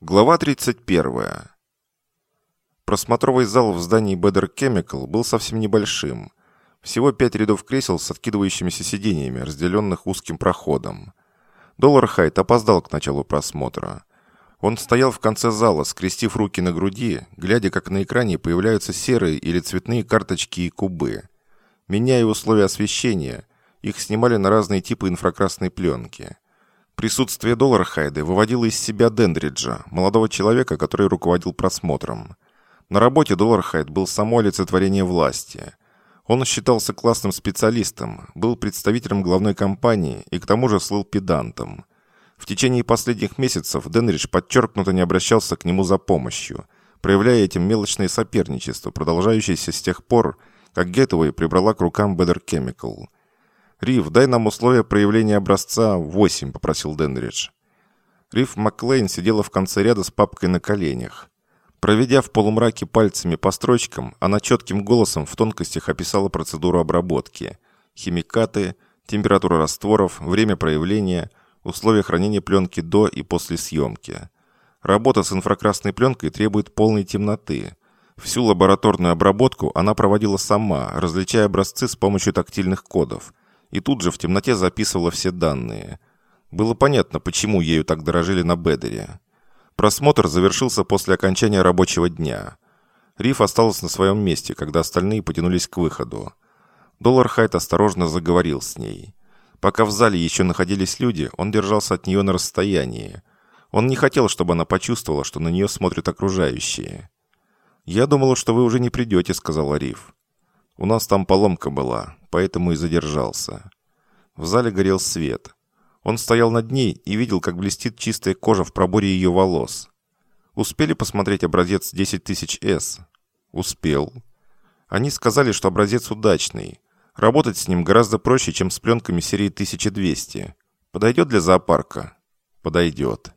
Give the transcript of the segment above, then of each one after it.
Глава 31. Просмотровый зал в здании Better Chemical был совсем небольшим. Всего 5 рядов кресел с откидывающимися сиденьями, разделенных узким проходом. Доллар-Хайт опоздал к началу просмотра. Он стоял в конце зала, скрестив руки на груди, глядя, как на экране появляются серые или цветные карточки и кубы. Меняя условия освещения, их снимали на разные типы инфракрасной пленки. Присутствие Доллар-Хайда выводило из себя Дендриджа, молодого человека, который руководил просмотром. На работе Доллар-Хайд был само олицетворение власти. Он считался классным специалистом, был представителем главной компании и к тому же слыл педантом. В течение последних месяцев Дендридж подчеркнуто не обращался к нему за помощью, проявляя этим мелочное соперничество, продолжающееся с тех пор, как Гетуэй прибрала к рукам Better Chemical. «Рив, дай нам условия проявления образца 8», — попросил Дендридж. Рив Маклейн сидела в конце ряда с папкой на коленях. Проведя в полумраке пальцами по строчкам, она четким голосом в тонкостях описала процедуру обработки. Химикаты, температура растворов, время проявления, условия хранения пленки до и после съемки. Работа с инфракрасной пленкой требует полной темноты. Всю лабораторную обработку она проводила сама, различая образцы с помощью тактильных кодов. И тут же в темноте записывала все данные. Было понятно, почему ею так дорожили на Бедере. Просмотр завершился после окончания рабочего дня. Рив осталась на своем месте, когда остальные потянулись к выходу. Доллар-Хайт осторожно заговорил с ней. Пока в зале еще находились люди, он держался от нее на расстоянии. Он не хотел, чтобы она почувствовала, что на нее смотрят окружающие. «Я думала, что вы уже не придете», — сказала Рив. «У нас там поломка была, поэтому и задержался». В зале горел свет. Он стоял над ней и видел, как блестит чистая кожа в проборе ее волос. «Успели посмотреть образец 10000S?» «Успел». Они сказали, что образец удачный. Работать с ним гораздо проще, чем с пленками серии 1200. Подойдет для зоопарка? Подойдет.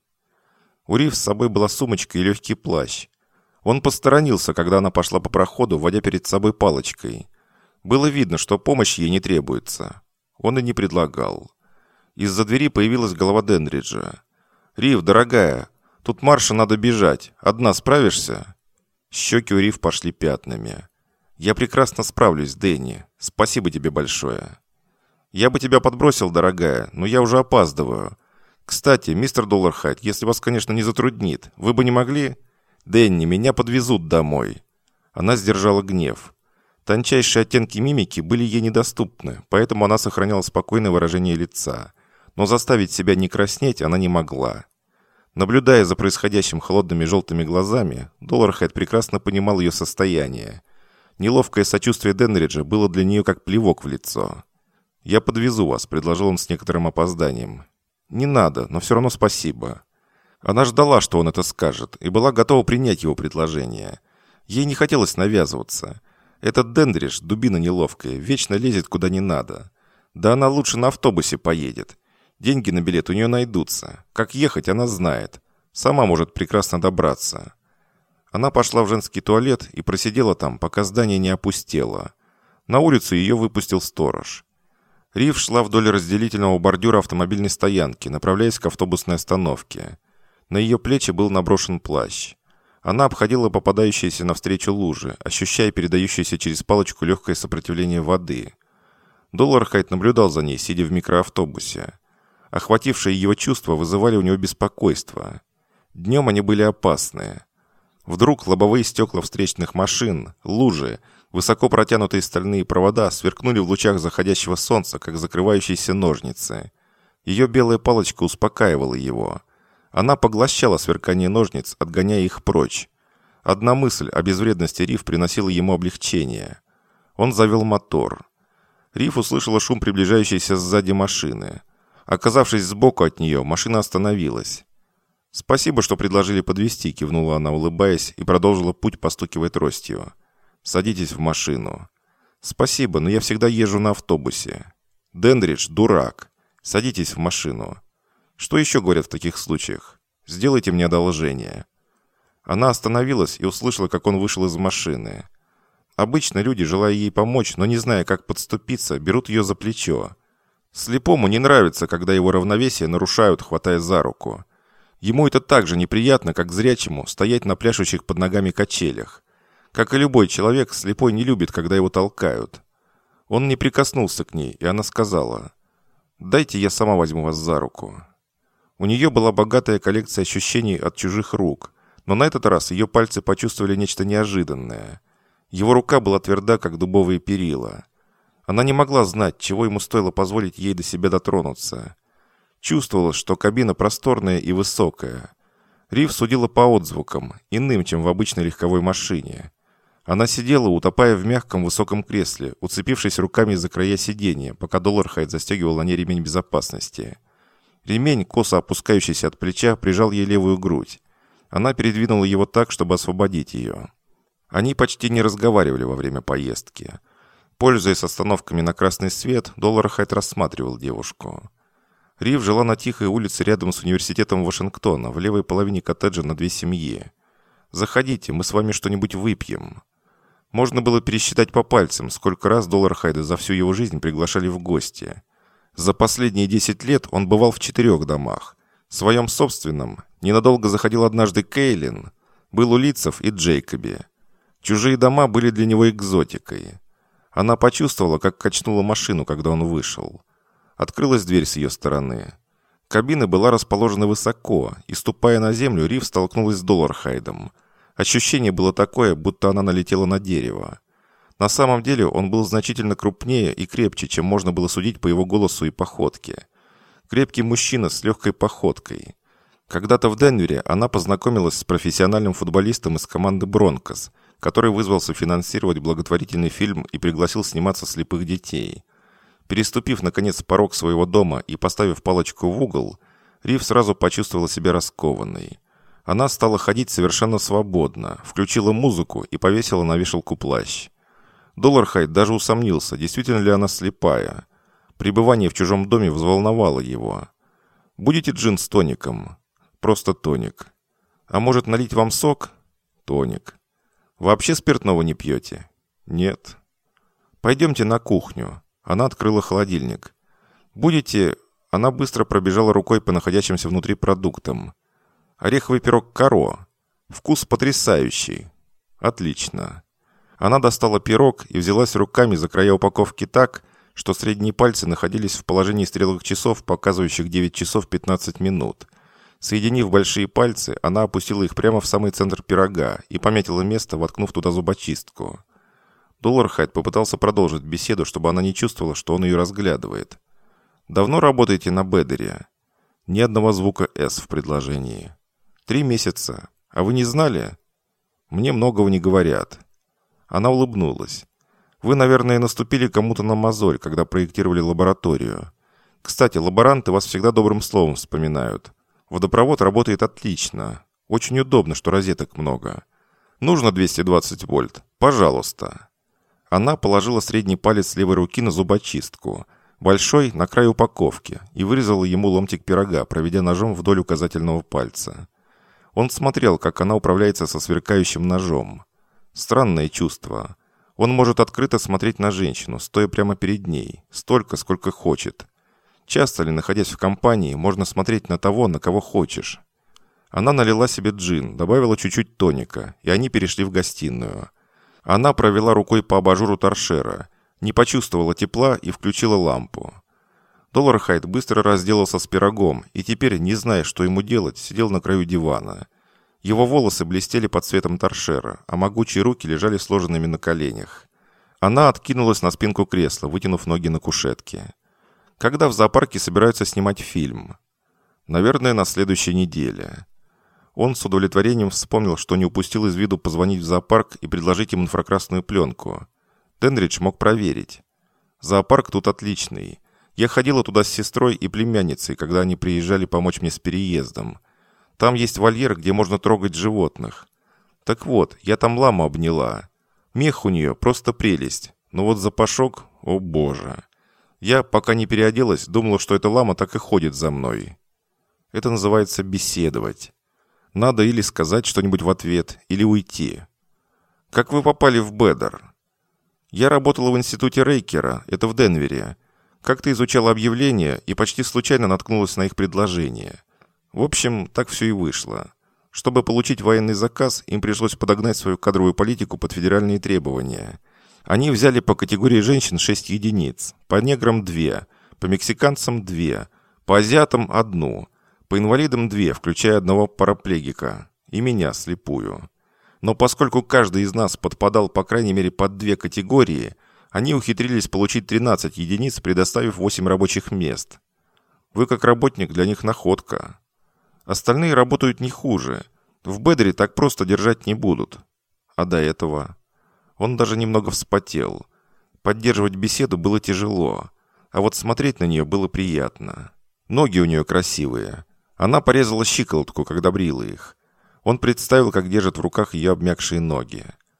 У Рив с собой была сумочка и легкий плащ. Он посторонился, когда она пошла по проходу, водя перед собой палочкой. Было видно, что помощь ей не требуется. Он и не предлагал. Из-за двери появилась голова Дендриджа. «Рив, дорогая, тут Марше надо бежать. Одна справишься?» Щеки у Рив пошли пятнами. «Я прекрасно справлюсь, Дэнни. Спасибо тебе большое». «Я бы тебя подбросил, дорогая, но я уже опаздываю. Кстати, мистер Доллар-Хайт, если вас, конечно, не затруднит, вы бы не могли...» «Дэнни, меня подвезут домой». Она сдержала гнев. Тончайшие оттенки мимики были ей недоступны, поэтому она сохраняла спокойное выражение лица. Но заставить себя не краснеть она не могла. Наблюдая за происходящим холодными желтыми глазами, Доллар-Хайт прекрасно понимал ее состояние. Неловкое сочувствие Дендриджа было для нее как плевок в лицо. «Я подвезу вас», — предложил он с некоторым опозданием. «Не надо, но все равно спасибо». Она ждала, что он это скажет, и была готова принять его предложение. Ей не хотелось навязываться. Этот Дендридж, дубина неловкая, вечно лезет куда не надо. Да она лучше на автобусе поедет. Деньги на билет у нее найдутся. Как ехать, она знает. Сама может прекрасно добраться. Она пошла в женский туалет и просидела там, пока здание не опустело. На улицу ее выпустил сторож. Рив шла вдоль разделительного бордюра автомобильной стоянки, направляясь к автобусной остановке. На ее плечи был наброшен плащ. Она обходила попадающиеся навстречу лужи, ощущая передающееся через палочку легкое сопротивление воды. Доллар-Хайт наблюдал за ней, сидя в микроавтобусе. Охватившие его чувства вызывали у него беспокойство. Днем они были опасны. Вдруг лобовые стекла встречных машин, лужи, высоко протянутые стальные провода сверкнули в лучах заходящего солнца, как закрывающиеся ножницы. Ее белая палочка успокаивала его. Она поглощала сверкание ножниц, отгоняя их прочь. Одна мысль о безвредности Рив приносила ему облегчение. Он завел мотор. Рив услышала шум приближающейся сзади машины. Оказавшись сбоку от нее, машина остановилась. «Спасибо, что предложили подвезти», — кивнула она, улыбаясь, и продолжила путь, постукивая тростью. «Садитесь в машину». «Спасибо, но я всегда езжу на автобусе». «Дендридж, дурак. Садитесь в машину». «Что еще говорят в таких случаях? Сделайте мне одолжение». Она остановилась и услышала, как он вышел из машины. Обычно люди, желая ей помочь, но не зная, как подступиться, берут ее за плечо. Слепому не нравится, когда его равновесие нарушают, хватая за руку. Ему это так же неприятно, как зрячему стоять на пляшущих под ногами качелях. Как и любой человек, слепой не любит, когда его толкают. Он не прикоснулся к ней, и она сказала: «Дайте я сама возьму вас за руку». У нее была богатая коллекция ощущений от чужих рук, но на этот раз ее пальцы почувствовали нечто неожиданное. Его рука была тверда, как дубовые перила. Она не могла знать, чего ему стоило позволить ей до себя дотронуться. Чувствовалось, что кабина просторная и высокая. Рив судила по отзвукам, иным, чем в обычной легковой машине. Она сидела, утопая в мягком высоком кресле, уцепившись руками за края сиденья, пока Доллархайд застегивал на ней ремень безопасности. Ремень, косо опускающийся от плеча, прижал ей левую грудь. Она передвинула его так, чтобы освободить ее. Они почти не разговаривали во время поездки. Пользуясь остановками на красный свет, Доллархайд рассматривал девушку. Рив жила на тихой улице рядом с университетом Вашингтона, в левой половине коттеджа на 2 семьи. «Заходите, мы с вами что-нибудь выпьем». Можно было пересчитать по пальцам, сколько раз Доллархайда за всю его жизнь приглашали в гости. За последние 10 лет он бывал в 4 домах. В своем собственном ненадолго заходил однажды Кейлин, был у Литцев и Джейкоби. Чужие дома были для него экзотикой. Она почувствовала, как качнула машину, когда он вышел. Открылась дверь с ее стороны. Кабина была расположена высоко, и, ступая на землю, Рив столкнулась с Доллархайдом. Ощущение было такое, будто она налетела на дерево. На самом деле он был значительно крупнее и крепче, чем можно было судить по его голосу и походке. Крепкий мужчина с легкой походкой. Когда-то в Денвере она познакомилась с профессиональным футболистом из команды «Бронкос», который вызвался финансировать благотворительный фильм и пригласил сниматься слепых детей. Переступив, наконец, порог своего дома и поставив палочку в угол, Рив сразу почувствовала себя раскованной. Она стала ходить совершенно свободно, включила музыку и повесила на вешалку плащ. Доллархайд даже усомнился, действительно ли она слепая. Пребывание в чужом доме взволновало его. «Будете джин с тоником?» «Просто тоник». «А может, налить вам сок?» «Тоник». «Вообще спиртного не пьете?» «Нет». «Пойдемте на кухню». Она открыла холодильник. «Будете...» Она быстро пробежала рукой по находящимся внутри продуктам. «Ореховый пирог Каро. Вкус потрясающий». «Отлично». Она достала пирог и взялась руками за края упаковки так, что средние пальцы находились в положении стрелок часов, показывающих 9 часов 15 минут. Соединив большие пальцы, она опустила их прямо в самый центр пирога и пометила место, воткнув туда зубочистку. Доллархайд попытался продолжить беседу, чтобы она не чувствовала, что он ее разглядывает. «Давно работаете на Бедере?» Ни одного звука «С» в предложении. 3 месяца. А вы не знали?» «Мне многого не говорят». Она улыбнулась. «Вы, наверное, наступили кому-то на мозоль, когда проектировали лабораторию. Кстати, лаборанты вас всегда добрым словом вспоминают. Водопровод работает отлично. Очень удобно, что розеток много. Нужно 220 вольт? Пожалуйста». Она положила средний палец левой руки на зубочистку, большой на край упаковки, и вырезала ему ломтик пирога, проведя ножом вдоль указательного пальца. Он смотрел, как она управляется со сверкающим ножом. Странное чувство. Он может открыто смотреть на женщину, стоя прямо перед ней, столько, сколько хочет. Часто ли, находясь в компании, можно смотреть на того, на кого хочешь? Она налила себе джин, добавила чуть-чуть тоника, и они перешли в гостиную. Она провела рукой по абажуру торшера, не почувствовала тепла и включила лампу. Доллархайд быстро разделался с пирогом и теперь, не зная, что ему делать, сидел на краю дивана. Его волосы блестели под светом торшера, а могучие руки лежали сложенными на коленях. Она откинулась на спинку кресла, вытянув ноги на кушетке. Когда в зоопарке собираются снимать фильм? Наверное, на следующей неделе. Он с удовлетворением вспомнил, что не упустил из виду позвонить в зоопарк и предложить им инфракрасную пленку. Денридж мог проверить. Зоопарк тут отличный. Я ходила туда с сестрой и племянницей, когда они приезжали помочь мне с переездом. Там есть вольер, где можно трогать животных. Так вот, я там ламу обняла. Мех у нее просто прелесть. Но вот запашок, о боже. Я, пока не переоделась, думала, что эта лама так и ходит за мной. Это называется беседовать. Надо или сказать что-нибудь в ответ, или уйти. Как вы попали в Бедер? Я работала в институте Рейкера, это в Денвере. Как-то изучала объявления и почти случайно наткнулась на их предложение. В общем, так все и вышло. Чтобы получить военный заказ, им пришлось подогнать свою кадровую политику под федеральные требования. Они взяли по категории женщин 6 единиц, по неграм 2, по мексиканцам 2, по азиатам 1, по инвалидам 2, включая одного параплегика, и меня, слепую. Но поскольку каждый из нас подпадал по крайней мере под 2 категории, они ухитрились получить 13 единиц, предоставив 8 рабочих мест. Вы как работник для них находка. Остальные работают не хуже. В Бедере так просто держать не будут. А до этого... Он даже немного вспотел. Поддерживать беседу было тяжело, а вот смотреть на нее было приятно. Ноги у нее красивые. Она порезала щиколотку, когда брила их. Он представил, как держит в руках ее обмякшие ноги.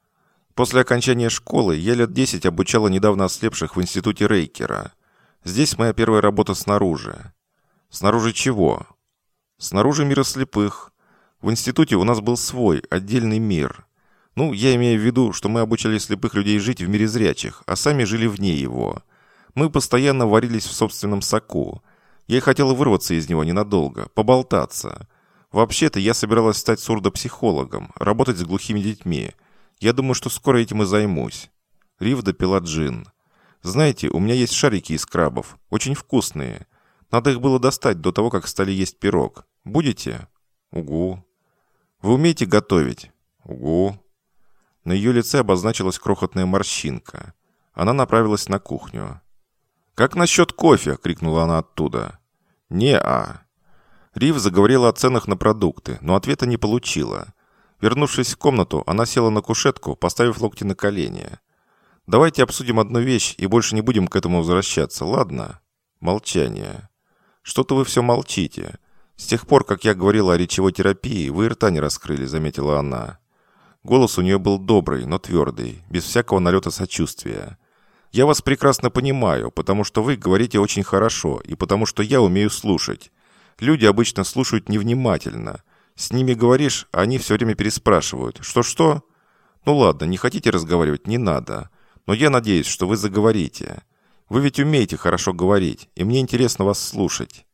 После окончания школы я лет 10 обучала недавно ослепших в институте Рейкера. Здесь моя первая работа снаружи. Снаружи чего? Снаружи мира слепых. В институте у нас был свой, отдельный мир. Ну, я имею в виду, что мы обучали слепых людей жить в мире зрячих, а сами жили вне его. Мы постоянно варились в собственном соку. Я и хотела вырваться из него ненадолго, поболтаться. Вообще-то я собиралась стать сурдопсихологом, работать с глухими детьми. Я думаю, что скоро этим и займусь. Рив допила джин. Знаете, у меня есть шарики из крабов, очень вкусные. Надо их было достать до того, как стали есть пирог. Будете? Угу. Вы умеете готовить? Угу. На ее лице обозначилась крохотная морщинка. Она направилась на кухню. «Как насчет кофе?» — крикнула она оттуда. «Не-а». Рив заговорила о ценах на продукты, но ответа не получила. Вернувшись в комнату, она села на кушетку, поставив локти на колени. «Давайте обсудим одну вещь и больше не будем к этому возвращаться, ладно?» Молчание. «Что-то вы все молчите. С тех пор, как я говорила о речевой терапии, вы и рта не раскрыли», — заметила она. Голос у нее был добрый, но твердый, без всякого налета сочувствия. «Я вас прекрасно понимаю, потому что вы говорите очень хорошо, и потому что я умею слушать. Люди обычно слушают невнимательно. С ними говоришь, а они все время переспрашивают. Что-что? Ну ладно, не хотите разговаривать, не надо. Но я надеюсь, что вы заговорите. Вы ведь умеете хорошо говорить, и мне интересно вас слушать».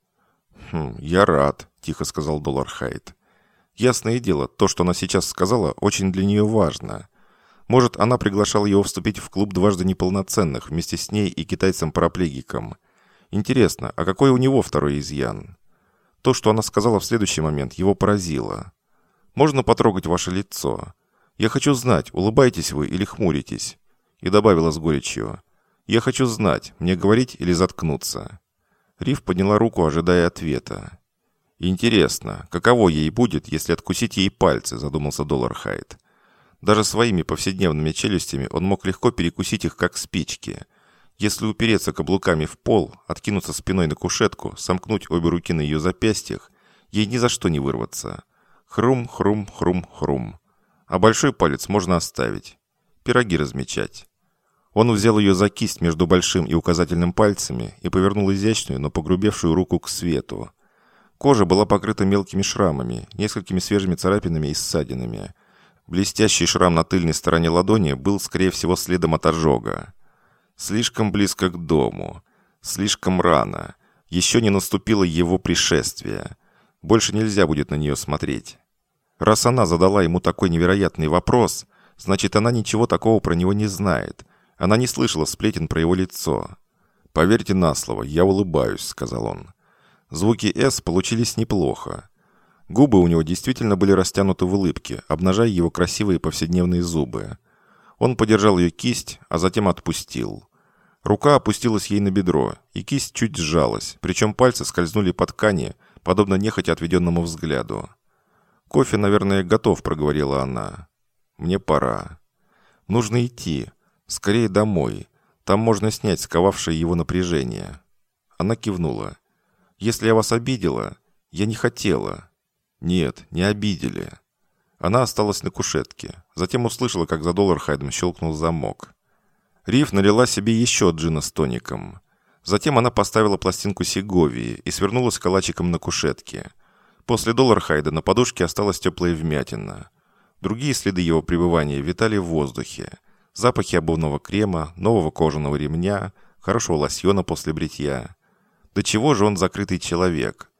«Я рад», — тихо сказал Доллархайд. Ясное дело, то, что она сейчас сказала, очень для нее важно. Может, она приглашала его вступить в клуб дважды неполноценных вместе с ней и китайцем-параплегиком. Интересно, а какой у него второй изъян? То, что она сказала в следующий момент, его поразило. «Можно потрогать ваше лицо? Я хочу знать, улыбаетесь вы или хмуритесь?» И добавила с горечью. «Я хочу знать, мне говорить или заткнуться?» Рив подняла руку, ожидая ответа. «Интересно, каково ей будет, если откусить ей пальцы?» – задумался Доллархайд. Даже своими повседневными челюстями он мог легко перекусить их, как спички. Если упереться каблуками в пол, откинуться спиной на кушетку, сомкнуть обе руки на ее запястьях, ей ни за что не вырваться. Хрум, хрум, хрум, хрум. А большой палец можно оставить. Пироги размечать. Он взял ее за кисть между большим и указательным пальцами и повернул изящную, но погрубевшую руку к свету. Кожа была покрыта мелкими шрамами, несколькими свежими царапинами и ссадинами. Блестящий шрам на тыльной стороне ладони был, скорее всего, следом от ожога. Слишком близко к дому. Слишком рано. Еще не наступило его пришествие. Больше нельзя будет на нее смотреть. Раз она задала ему такой невероятный вопрос, значит, она ничего такого про него не знает. Она не слышала сплетен про его лицо. «Поверьте на слово, я улыбаюсь», — сказал он. Звуки «С» получились неплохо. Губы у него действительно были растянуты в улыбке, обнажая его красивые повседневные зубы. Он подержал ее кисть, а затем отпустил. Рука опустилась ей на бедро, и кисть чуть сжалась, причем пальцы скользнули по ткани, подобно нехотя отведенному взгляду. «Кофе, наверное, готов», — проговорила она. «Мне пора. Нужно идти. Скорее домой. Там можно снять сковавшее его напряжение». Она кивнула. «Если я вас обидела, я не хотела». «Нет, не обидели». Она осталась на кушетке. Затем услышала, как за Доллархайдом щелкнул замок. Рив налила себе еще джина с тоником. Затем она поставила пластинку Сеговии и свернулась калачиком на кушетке. После Доллархайда на подушке осталась теплая вмятина. Другие следы его пребывания витали в воздухе. Запахи обувного крема, нового кожаного ремня, хорошего лосьона после бритья. До чего же он закрытый человек?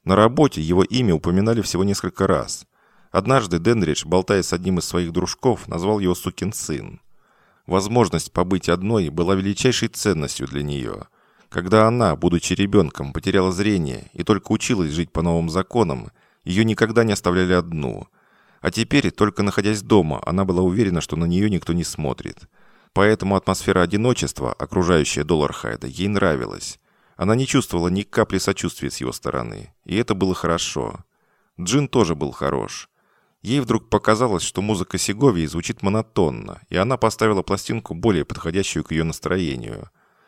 На работе его имя упоминали всего несколько раз. Однажды Денридж, болтая с одним из своих дружков, назвал его «сукин сын». Возможность побыть одной была величайшей ценностью для нее. Когда она, будучи ребенком, потеряла зрение и только училась жить по новым законам, ее никогда не оставляли одну. А теперь, только находясь дома, она была уверена, что на нее никто не смотрит. Поэтому атмосфера одиночества, окружающая Доллархайда, ей нравилась. Она не чувствовала ни капли сочувствия с его стороны, и это было хорошо. Джин тоже был хорош. Ей вдруг показалось, что музыка Сеговии звучит монотонно, и она поставила пластинку, более подходящую к ее настроению.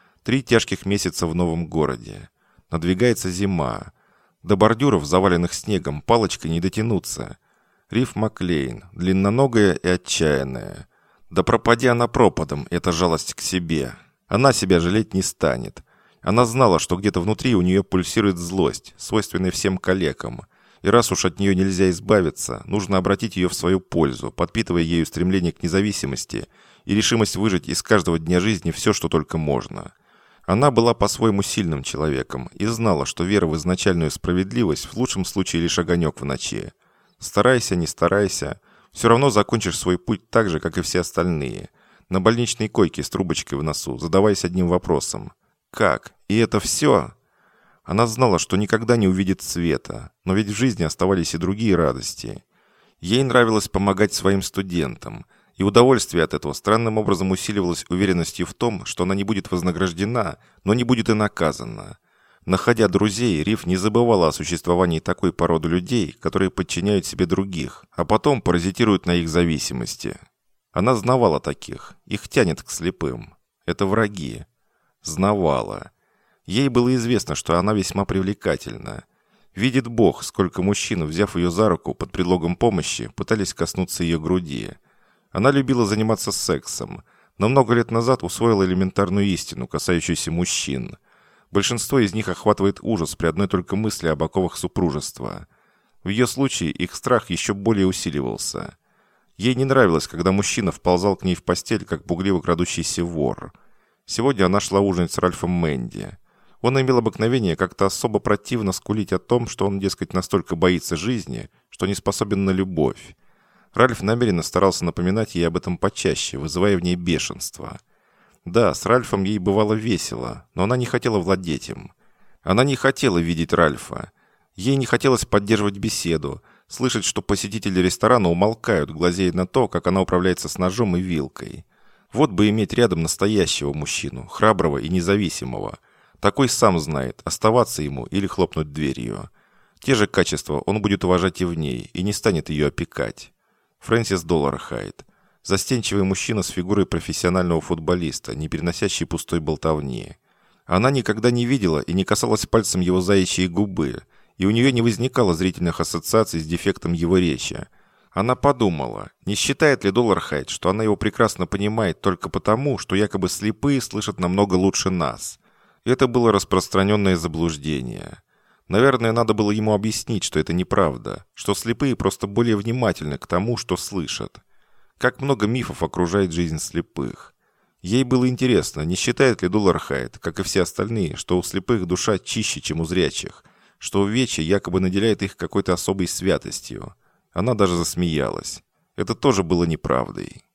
3 тяжких месяца в новом городе. Надвигается зима. До бордюров, заваленных снегом, палочкой не дотянуться. Риф Маклейн, длинноногая и отчаянная. Да пропади она пропадом, эта жалость к себе. Она себя жалеть не станет. Она знала, что где-то внутри у нее пульсирует злость, свойственная всем калекам. И раз уж от нее нельзя избавиться, нужно обратить ее в свою пользу, подпитывая ею стремление к независимости и решимость выжать из каждого дня жизни все, что только можно. Она была по-своему сильным человеком и знала, что вера в изначальную справедливость в лучшем случае лишь огонек в ночи. Старайся, не старайся, все равно закончишь свой путь так же, как и все остальные. На больничной койке с трубочкой в носу, задаваясь одним вопросом. Как? И это все? Она знала, что никогда не увидит света, но ведь в жизни оставались и другие радости. Ей нравилось помогать своим студентам, и удовольствие от этого странным образом усиливалось уверенностью в том, что она не будет вознаграждена, но не будет и наказана. Находя друзей, Риф не забывала о существовании такой породы людей, которые подчиняют себе других, а потом паразитируют на их зависимости. Она знавала таких, их тянет к слепым. Это враги. Знавала. Ей было известно, что она весьма привлекательна. Видит Бог, сколько мужчин, взяв ее за руку под предлогом помощи, пытались коснуться ее груди. Она любила заниматься сексом, но много лет назад усвоила элементарную истину, касающуюся мужчин. Большинство из них охватывает ужас при одной только мысли об оковах супружества. В ее случае их страх еще более усиливался. Ей не нравилось, когда мужчина вползал к ней в постель, как пугливо крадущийся вор. Сегодня она шла ужинать с Ральфом Мэнди. Он имел обыкновение как-то особо противно скулить о том, что он, дескать, настолько боится жизни, что не способен на любовь. Ральф намеренно старался напоминать ей об этом почаще, вызывая в ней бешенство. Да, с Ральфом ей бывало весело, но она не хотела владеть им. Она не хотела видеть Ральфа. Ей не хотелось поддерживать беседу, слышать, что посетители ресторана умолкают, глазея на то, как она управляется с ножом и вилкой. Вот бы иметь рядом настоящего мужчину, храброго и независимого. Такой сам знает, оставаться ему или хлопнуть дверью. Те же качества он будет уважать и в ней, и не станет ее опекать. Фрэнсис Доллархайд. Застенчивый мужчина с фигурой профессионального футболиста, не переносящий пустой болтовни. Она никогда не видела и не касалась пальцем его заячьей губы, и у нее не возникало зрительных ассоциаций с дефектом его речи. Она подумала, не считает ли Доллархайд, что она его прекрасно понимает только потому, что якобы слепые слышат намного лучше нас. Это было распространенное заблуждение. Наверное, надо было ему объяснить, что это неправда, что слепые просто более внимательны к тому, что слышат. Как много мифов окружает жизнь слепых. Ей было интересно, не считает ли Доллархайд, как и все остальные, что у слепых душа чище, чем у зрячих, что увечье якобы наделяет их какой-то особой святостью. Она даже засмеялась. Это тоже было неправдой.